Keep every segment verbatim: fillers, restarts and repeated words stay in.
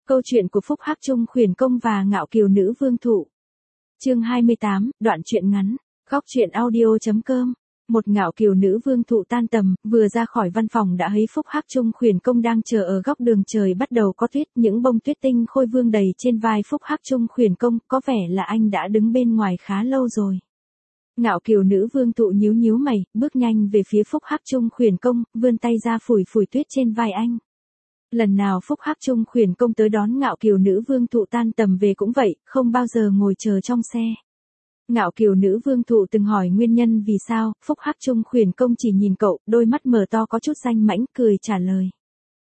Câu chuyện của Phúc Hắc Chung Khuyển Công và Ngạo Kiều Nữ Vương Thụ. Chương hai mươi tám, đoạn truyện ngắn. Góc truyện audio.com. Một Ngạo Kiều Nữ Vương Thụ tan tầm, vừa ra khỏi văn phòng đã thấy Phúc Hắc Chung Khuyển Công đang chờ ở góc đường, trời bắt đầu có tuyết, những bông tuyết tinh khôi vương đầy trên vai Phúc Hắc Chung Khuyển Công, có vẻ là anh đã đứng bên ngoài khá lâu rồi. Ngạo Kiều Nữ Vương Thụ nhíu nhíu mày, bước nhanh về phía Phúc Hắc Chung Khuyển Công, vươn tay ra phủi phủi tuyết trên vai anh. Lần nào Phúc Hắc Chung Khuyển Công tới đón Ngạo Kiều Nữ Vương Thụ tan tầm về cũng vậy, không bao giờ ngồi chờ trong xe. Ngạo Kiều Nữ Vương Thụ từng hỏi nguyên nhân vì sao, Phúc Hắc Chung Khuyển Công chỉ nhìn cậu, đôi mắt mở to có chút danh mãnh, cười trả lời.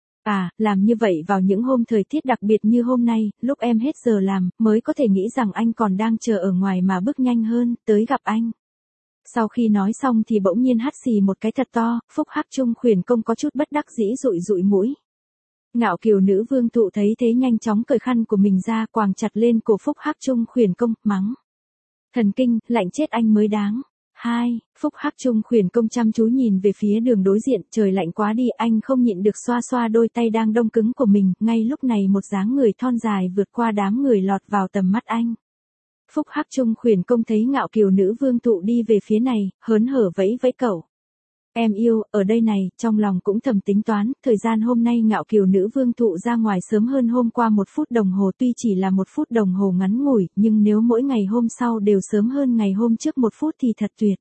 À, làm như vậy vào những hôm thời tiết đặc biệt như hôm nay, lúc em hết giờ làm, mới có thể nghĩ rằng anh còn đang chờ ở ngoài mà bước nhanh hơn, tới gặp anh. Sau khi nói xong thì bỗng nhiên hắt xì một cái thật to, Phúc Hắc Chung Khuyển Công có chút bất đắc dĩ dụi dụi mũi. Ngạo Kiều Nữ Vương Thụ thấy thế nhanh chóng cởi khăn của mình ra, quàng chặt lên cổ Phúc Hắc Chung Khuyển Công, mắng. Thần kinh, lạnh chết anh mới đáng. Hai, Phúc Hắc Chung Khuyển Công chăm chú nhìn về phía đường đối diện, trời lạnh quá đi, anh không nhịn được xoa xoa đôi tay đang đông cứng của mình, ngay lúc này một dáng người thon dài vượt qua đám người lọt vào tầm mắt anh. Phúc Hắc Chung Khuyển Công thấy Ngạo Kiều Nữ Vương Thụ đi về phía này, hớn hở vẫy vẫy cậu. Em yêu, ở đây này, trong lòng cũng thầm tính toán, thời gian hôm nay Ngạo Kiều Nữ Vương Thụ ra ngoài sớm hơn hôm qua một phút đồng hồ, tuy chỉ là một phút đồng hồ ngắn ngủi, nhưng nếu mỗi ngày hôm sau đều sớm hơn ngày hôm trước một phút thì thật tuyệt.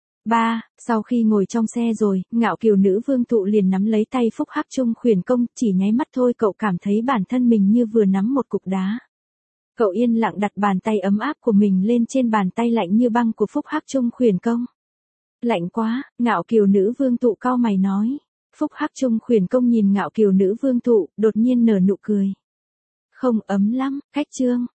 Ba, sau khi ngồi trong xe rồi, Ngạo Kiều Nữ Vương Thụ liền nắm lấy tay Phúc Hắc Chung Khuyển Công, chỉ nháy mắt thôi cậu cảm thấy bản thân mình như vừa nắm một cục đá. Cậu yên lặng đặt bàn tay ấm áp của mình lên trên bàn tay lạnh như băng của Phúc Hắc Chung Khuyển Công. Lạnh quá, Ngạo Kiều Nữ Vương Thụ cau mày nói. Phúc Hắc Chung Khuyển Công nhìn Ngạo Kiều Nữ Vương Thụ, đột nhiên nở nụ cười. Không ấm lắm, khách trương,